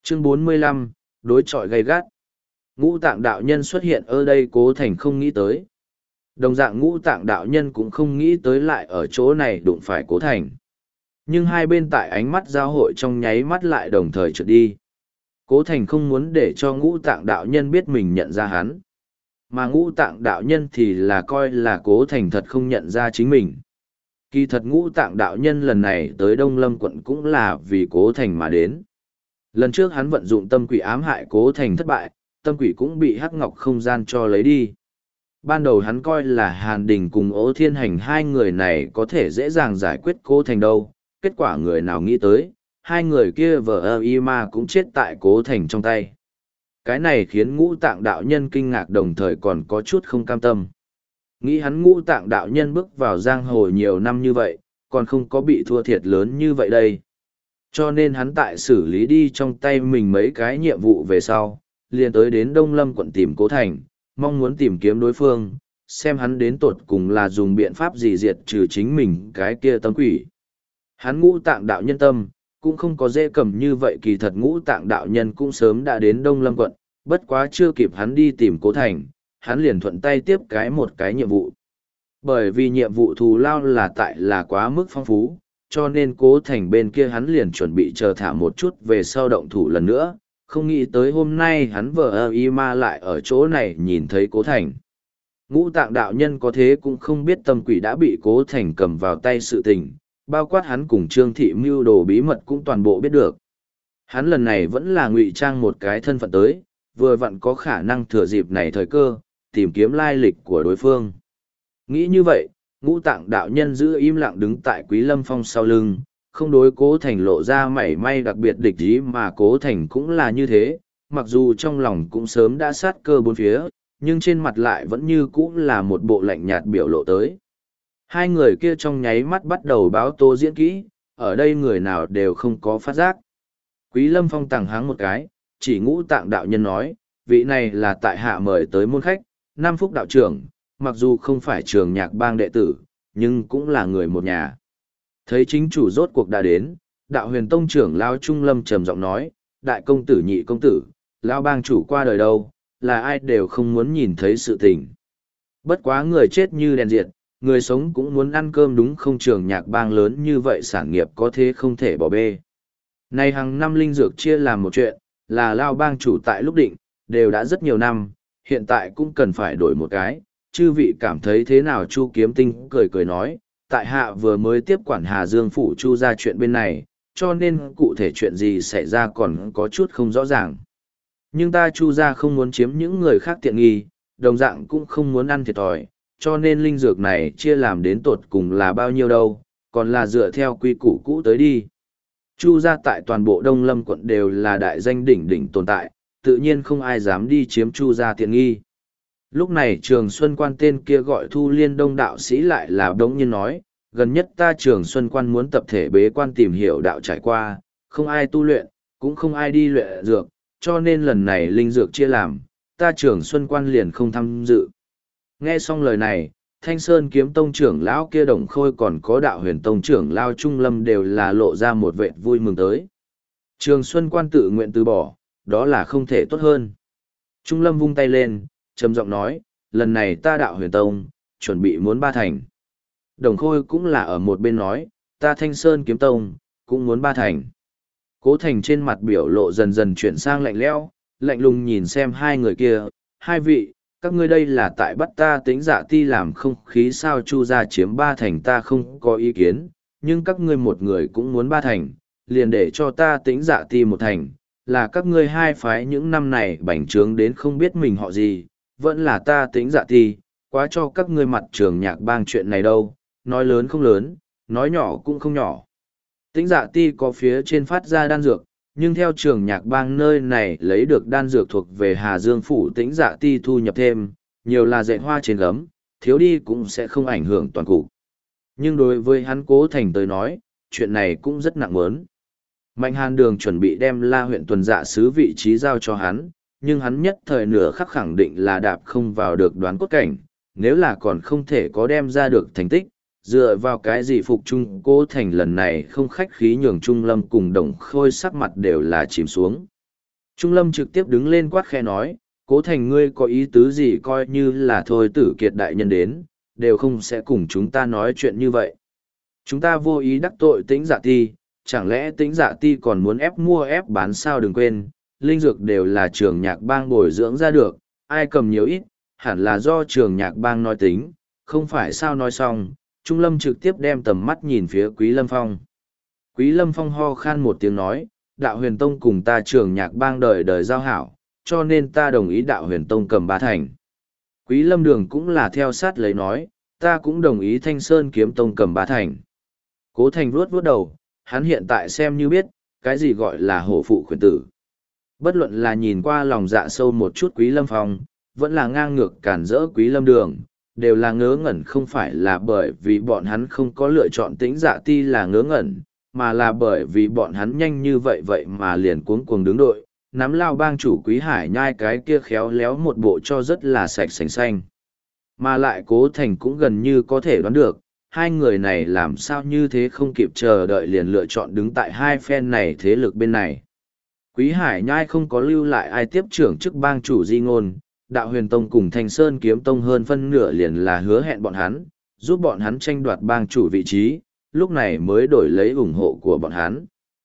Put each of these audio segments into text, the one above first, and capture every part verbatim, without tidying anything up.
Chương bốn mươi lăm, đối chọi gay gắt. Ngũ tạng đạo nhân xuất hiện ở đây Cố Thành không nghĩ tới. Đồng dạng ngũ tạng đạo nhân cũng không nghĩ tới lại ở chỗ này đụng phải Cố Thành. Nhưng hai bên tại ánh mắt giao hội trong nháy mắt lại đồng thời trượt đi. Cố Thành không muốn để cho ngũ tạng đạo nhân biết mình nhận ra hắn. Mà ngũ tạng đạo nhân thì là coi là Cố Thành thật không nhận ra chính mình. Kỳ thật ngũ tạng đạo nhân lần này tới Đông Lâm quận cũng là vì Cố Thành mà đến. Lần trước hắn vận dụng tâm quỷ ám hại Cố Thành thất bại, tâm quỷ cũng bị hắc ngọc không gian cho lấy đi. Ban đầu hắn coi là Hàn Đình cùng Ô Thiên Hành hai người này có thể dễ dàng giải quyết Cố Thành đâu, kết quả người nào nghĩ tới, hai người kia vờ ơ y ma cũng chết tại Cố Thành trong tay. Cái này khiến ngũ tạng đạo nhân kinh ngạc đồng thời còn có chút không cam tâm. Nghĩ hắn ngũ tạng đạo nhân bước vào giang hồ nhiều năm như vậy, còn không có bị thua thiệt lớn như vậy đây. Cho nên hắn tại xử lý đi trong tay mình mấy cái nhiệm vụ về sau, liền tới đến Đông Lâm quận tìm Cố Thành, mong muốn tìm kiếm đối phương, xem hắn đến tột cùng là dùng biện pháp gì diệt trừ chính mình cái kia tâm quỷ. Hắn ngũ tạng đạo nhân tâm, cũng không có dễ cầm như vậy, kỳ thật ngũ tạng đạo nhân cũng sớm đã đến Đông Lâm quận, bất quá chưa kịp hắn đi tìm Cố Thành, hắn liền thuận tay tiếp cái một cái nhiệm vụ. Bởi vì nhiệm vụ thù lao là tại là quá mức phong phú, cho nên Cố Thành bên kia hắn liền chuẩn bị chờ thả một chút về sau động thủ lần nữa, không nghĩ tới hôm nay hắn vờ ơ y ma lại ở chỗ này nhìn thấy Cố Thành. Ngũ tạng đạo nhân có thế cũng không biết tâm quỷ đã bị Cố Thành cầm vào tay sự tình, bao quát hắn cùng Trương Thị mưu đồ bí mật cũng toàn bộ biết được. Hắn lần này vẫn là ngụy trang một cái thân phận tới, vừa vặn có khả năng thừa dịp này thời cơ, tìm kiếm lai lịch của đối phương. Nghĩ như vậy, ngũ tạng đạo nhân giữ im lặng đứng tại Quý Lâm Phong sau lưng, không đối Cố Thành lộ ra mảy may đặc biệt địch ý, mà Cố Thành cũng là như thế, mặc dù trong lòng cũng sớm đã sát cơ bốn phía, nhưng trên mặt lại vẫn như cũ là một bộ lạnh nhạt biểu lộ tới. Hai người kia trong nháy mắt bắt đầu báo tố diễn kỹ, ở đây người nào đều không có phát giác. Quý Lâm Phong tàng háng một cái, chỉ ngũ tạng đạo nhân nói, vị này là tại hạ mời tới môn khách, Nam Phúc đạo trưởng, mặc dù không phải trường nhạc bang đệ tử, nhưng cũng là người một nhà. Thấy chính chủ rốt cuộc đã đến, đạo huyền tông trưởng Lao Trung Lâm trầm giọng nói, đại công tử nhị công tử, Lao bang chủ qua đời đâu, là ai đều không muốn nhìn thấy sự tình. Bất quá người chết như đèn diệt, người sống cũng muốn ăn cơm đúng không, trường nhạc bang lớn như vậy sản nghiệp có thế không thể bỏ bê. Này hàng năm linh dược chia làm một chuyện, là Lao bang chủ tại lúc định, đều đã rất nhiều năm, hiện tại cũng cần phải đổi một cái. Chư vị cảm thấy thế nào? Chu Kiếm Tinh cười cười nói, tại hạ vừa mới tiếp quản Hà Dương phủ Chu ra chuyện bên này, cho nên cụ thể chuyện gì xảy ra còn có chút không rõ ràng. Nhưng ta Chu ra không muốn chiếm những người khác tiện nghi, đồng dạng cũng không muốn ăn thiệt thòi, cho nên linh dược này chia làm đến tột cùng là bao nhiêu đâu, còn là dựa theo quy củ cũ tới đi. Chu ra tại toàn bộ Đông Lâm quận đều là đại danh đỉnh đỉnh tồn tại, tự nhiên không ai dám đi chiếm Chu ra tiện nghi. Lúc này Trường Xuân Quan tên kia gọi Thu Liên Đông đạo sĩ lại là đống nhiên nói, gần nhất ta Trường Xuân Quan muốn tập thể bế quan tìm hiểu đạo trải qua, không ai tu luyện, cũng không ai đi luyện dược, cho nên lần này linh dược chia làm, ta Trường Xuân Quan liền không tham dự. Nghe xong lời này, Thanh Sơn Kiếm Tông trưởng lão kia Đồng Khôi còn có đạo huyền tông trưởng lão Trung Lâm đều là lộ ra một vệt vui mừng tới. Trường Xuân Quan tự nguyện từ bỏ, đó là không thể tốt hơn. Trung Lâm vung tay lên, trầm giọng nói, lần này ta đạo huyền tông, chuẩn bị muốn ba thành. Đồng Khôi cũng là ở một bên nói, ta Thanh Sơn Kiếm Tông, cũng muốn ba thành. Cố Thành trên mặt biểu lộ dần dần chuyển sang lạnh lẽo, lạnh lùng nhìn xem hai người kia, hai vị, các ngươi đây là tại bắt ta Tĩnh Dạ Ti làm không khí sao? Chu ra chiếm ba thành ta không có ý kiến, nhưng các ngươi một người cũng muốn ba thành, liền để cho ta Tĩnh Dạ Ti một thành, là các ngươi hai phái những năm này bành trướng đến không biết mình họ gì, vẫn là ta Tĩnh Dạ Ti, quá cho các ngươi mặt trường nhạc bang chuyện này đâu, nói lớn không lớn, nói nhỏ cũng không nhỏ. Tĩnh Dạ Ti có phía trên phát ra đan dược, nhưng theo trường nhạc bang nơi này lấy được đan dược thuộc về Hà Dương phủ Tĩnh Dạ Ti thu nhập thêm, nhiều là dạy hoa trên gấm, thiếu đi cũng sẽ không ảnh hưởng toàn cục. Nhưng đối với hắn Cố Thành tới nói, chuyện này cũng rất nặng mớn. Mạnh Hàn Đường chuẩn bị đem La huyện tuần dạ sứ vị trí giao cho hắn, nhưng hắn nhất thời nửa khắc khẳng định là đạp không vào được đoán cốt cảnh, nếu là còn không thể có đem ra được thành tích, dựa vào cái gì phục trung Cố Thành lần này không khách khí nhường Trung Lâm cùng Đồng Khôi sắc mặt đều là chìm xuống. Trung Lâm trực tiếp đứng lên quát khẽ nói, Cố Thành ngươi có ý tứ gì coi như là thôi tử kiệt đại nhân đến, đều không sẽ cùng chúng ta nói chuyện như vậy. Chúng ta vô ý đắc tội Tĩnh Dạ Ti, chẳng lẽ Tĩnh Dạ Ti còn muốn ép mua ép bán sao? Đừng quên, linh dược đều là trường nhạc bang bồi dưỡng ra được, ai cầm nhiều ít, hẳn là do trường nhạc bang nói tính, không phải sao? Nói xong, Trung Lâm trực tiếp đem tầm mắt nhìn phía Quý Lâm Phong. Quý Lâm Phong ho khan một tiếng nói, đạo huyền tông cùng ta trường nhạc bang đời đời giao hảo, cho nên ta đồng ý đạo huyền tông cầm ba thành. Quý Lâm Đường cũng là theo sát lấy nói, ta cũng đồng ý Thanh Sơn kiếm tông cầm ba thành. Cố Thành vuốt vuốt đầu, hắn hiện tại xem như biết, cái gì gọi là hổ phụ khuyển tử. Bất luận là nhìn qua lòng dạ sâu một chút Quý Lâm Phong, vẫn là ngang ngược cản rỡ Quý Lâm Đường, đều là ngớ ngẩn, không phải là bởi vì bọn hắn không có lựa chọn Tĩnh Dạ Ti là ngớ ngẩn, mà là bởi vì bọn hắn nhanh như vậy vậy mà liền cuống cuồng đứng đội, nắm lao bang chủ Quý Hải Nhai cái kia khéo léo một bộ cho rất là sạch sành xanh. Mà lại Cố Thành cũng gần như có thể đoán được, hai người này làm sao như thế không kịp chờ đợi liền lựa chọn đứng tại hai phen này thế lực bên này. Quý Hải Nhai không có lưu lại ai tiếp trưởng chức bang chủ di ngôn, đạo huyền tông cùng Thanh Sơn kiếm tông hơn phân nửa liền là hứa hẹn bọn hắn, giúp bọn hắn tranh đoạt bang chủ vị trí, lúc này mới đổi lấy ủng hộ của bọn hắn.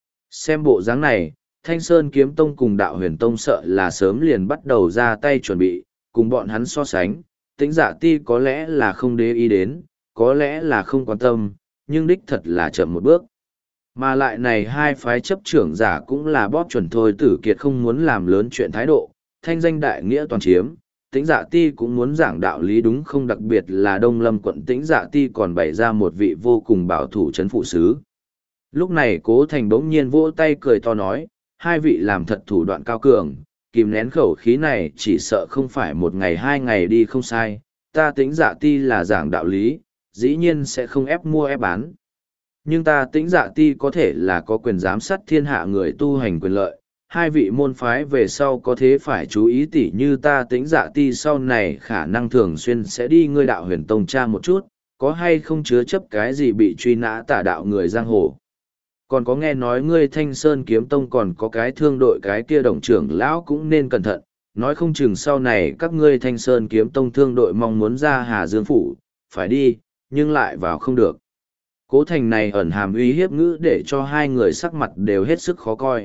Xem bộ dáng này, Thanh Sơn kiếm tông cùng đạo huyền tông sợ là sớm liền bắt đầu ra tay chuẩn bị, cùng bọn hắn so sánh, Tĩnh Dạ Ti có lẽ là không để ý đến, có lẽ là không quan tâm, nhưng đích thật là chậm một bước. Mà lại này hai phái chấp trưởng giả cũng là bóp chuẩn thôi tử kiệt không muốn làm lớn chuyện thái độ, thanh danh đại nghĩa toàn chiếm, Tĩnh Dạ Ti cũng muốn giảng đạo lý đúng không, đặc biệt là Đông Lâm quận Tĩnh Dạ Ti còn bày ra một vị vô cùng bảo thủ trấn phụ sứ. Lúc này Cố Thành bỗng nhiên vỗ tay cười to nói, hai vị làm thật thủ đoạn cao cường, kìm nén khẩu khí này chỉ sợ không phải một ngày hai ngày đi không sai, ta Tĩnh Dạ Ti là giảng đạo lý, dĩ nhiên sẽ không ép mua ép bán. Nhưng ta Tĩnh Dạ Ti có thể là có quyền giám sát thiên hạ người tu hành quyền lợi, hai vị môn phái về sau có thế phải chú ý tỉ như ta Tĩnh Dạ Ti sau này khả năng thường xuyên sẽ đi ngươi đạo huyền tông tra một chút, có hay không chứa chấp cái gì bị truy nã tả đạo người giang hồ. Còn có nghe nói ngươi Thanh Sơn kiếm tông còn có cái thương đội cái kia đồng trưởng lão cũng nên cẩn thận, nói không chừng sau này các ngươi Thanh Sơn kiếm tông thương đội mong muốn ra Hà Dương Phủ, phải đi, nhưng lại vào không được. Cố Thành này ẩn hàm uy hiếp ngữ để cho hai người sắc mặt đều hết sức khó coi.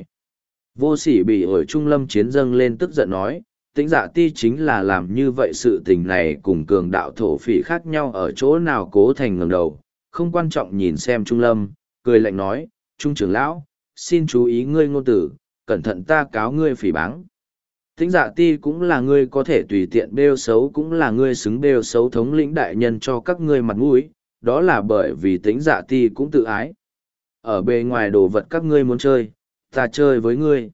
Vô Sỉ bị ở Trung Lâm chiến dâng lên tức giận nói, Tĩnh Dạ Ti chính là làm như vậy, sự tình này cùng cường đạo thổ phỉ khác nhau ở chỗ nào? Cố Thành ngẩng đầu, không quan trọng nhìn xem Trung Lâm, cười lạnh nói, Trung trưởng lão, xin chú ý ngươi ngôn tử, cẩn thận ta cáo ngươi phỉ báng. Tĩnh Dạ Ti cũng là ngươi có thể tùy tiện bêu xấu, cũng là ngươi xứng bêu xấu thống lĩnh đại nhân cho các ngươi mặt mũi, đó là bởi vì Tĩnh Dạ Ti cũng tự ái. Ở bề ngoài đồ vật các ngươi muốn chơi, ta chơi với ngươi.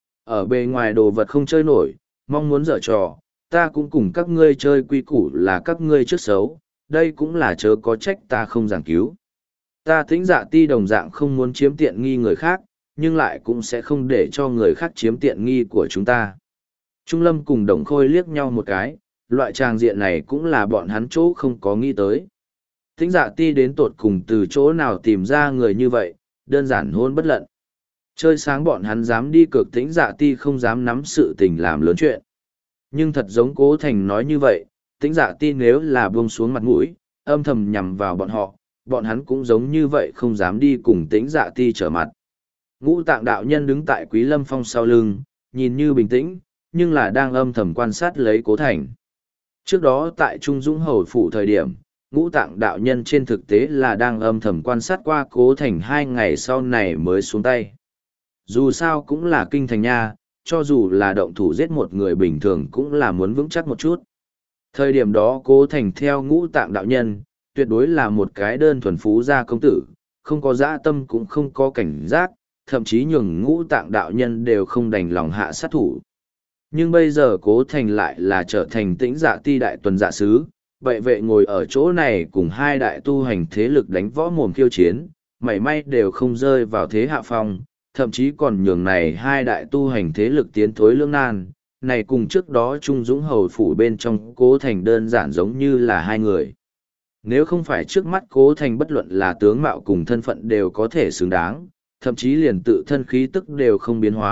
Ở bề ngoài đồ vật không chơi nổi, mong muốn dở trò, ta cũng cùng các ngươi chơi quy củ là các ngươi trước xấu, đây cũng là chớ có trách ta không giảng cứu. Ta Tĩnh Dạ Ti đồng dạng không muốn chiếm tiện nghi người khác, nhưng lại cũng sẽ không để cho người khác chiếm tiện nghi của chúng ta. Trung Lâm cùng Đồng Khôi liếc nhau một cái, loại tràng diện này cũng là bọn hắn chỗ không có nghĩ tới. Tĩnh Dạ Ti đến tột cùng từ chỗ nào tìm ra người như vậy, đơn giản hôn bất lận. Chơi sáng bọn hắn dám đi cược Tĩnh Dạ Ti không dám nắm sự tình làm lớn chuyện. Nhưng thật giống Cố Thành nói như vậy, Tĩnh Dạ Ti nếu là buông xuống mặt mũi, âm thầm nhằm vào bọn họ, bọn hắn cũng giống như vậy không dám đi cùng Tĩnh Dạ Ti trở mặt. Ngũ Tạng đạo nhân đứng tại Quý Lâm Phong sau lưng, nhìn như bình tĩnh, nhưng là đang âm thầm quan sát lấy Cố Thành. Trước đó tại Trung Dũng Hầu Phủ thời điểm, Ngũ Tạng đạo nhân trên thực tế là đang âm thầm quan sát qua Cố Thành hai ngày sau này mới xuống tay. Dù sao cũng là kinh thành nha, cho dù là động thủ giết một người bình thường cũng là muốn vững chắc một chút. Thời điểm đó Cố Thành theo Ngũ Tạng đạo nhân, tuyệt đối là một cái đơn thuần phú gia công tử, không có dã tâm cũng không có cảnh giác, thậm chí nhường Ngũ Tạng đạo nhân đều không đành lòng hạ sát thủ. Nhưng bây giờ Cố Thành lại là trở thành Tĩnh Dạ Ti đại tuần dạ sứ, vậy vệ ngồi ở chỗ này cùng hai đại tu hành thế lực đánh võ mồm khiêu chiến, mảy may đều không rơi vào thế hạ phong, thậm chí còn nhường này hai đại tu hành thế lực tiến thối lưỡng nan, này cùng trước đó Trung Dũng Hầu Phủ bên trong Cố Thành đơn giản giống như là hai người. Nếu không phải trước mắt Cố Thành bất luận là tướng mạo cùng thân phận đều có thể xứng đáng, thậm chí liền tự thân khí tức đều không biến hóa,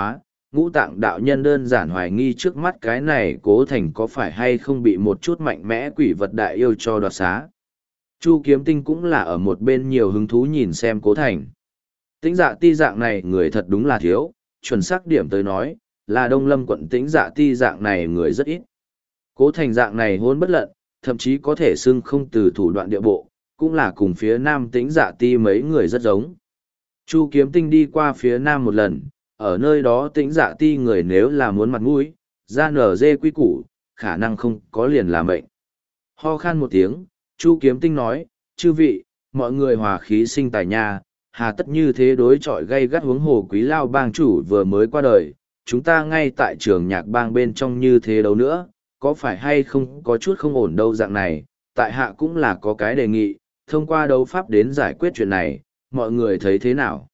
ngũ tạng đạo nhân đơn giản hoài nghi trước mắt cái này cố thành có phải hay không bị một chút mạnh mẽ quỷ vật đại yêu cho đoạt xá. Chu Kiếm Tinh cũng là ở một bên nhiều hứng thú nhìn xem cố thành. Tĩnh Dạ Ti dạng này người thật đúng là thiếu, chuẩn xác điểm tới nói, là Đông Lâm quận Tĩnh Dạ Ti dạng này người rất ít. Cố thành dạng này hôn bất lận, thậm chí có thể xưng không từ thủ đoạn địa bộ, cũng là cùng phía nam Tĩnh Dạ Ti mấy người rất giống. Chu Kiếm Tinh đi qua phía nam một lần, ở nơi đó Tĩnh Dạ Ti người nếu là muốn mặt mũi, ra nở dê quy củ, khả năng không có liền là mệnh. Ho khan một tiếng, Chu Kiếm Tinh nói, chư vị, mọi người hòa khí sinh tài nha, hà tất như thế đối chọi gây gắt huống hồ Quý Lao bang chủ vừa mới qua đời, chúng ta ngay tại trường nhạc bang bên trong như thế đâu nữa, có phải hay không có chút không ổn đâu dạng này, tại hạ cũng là có cái đề nghị, thông qua đấu pháp đến giải quyết chuyện này, mọi người thấy thế nào?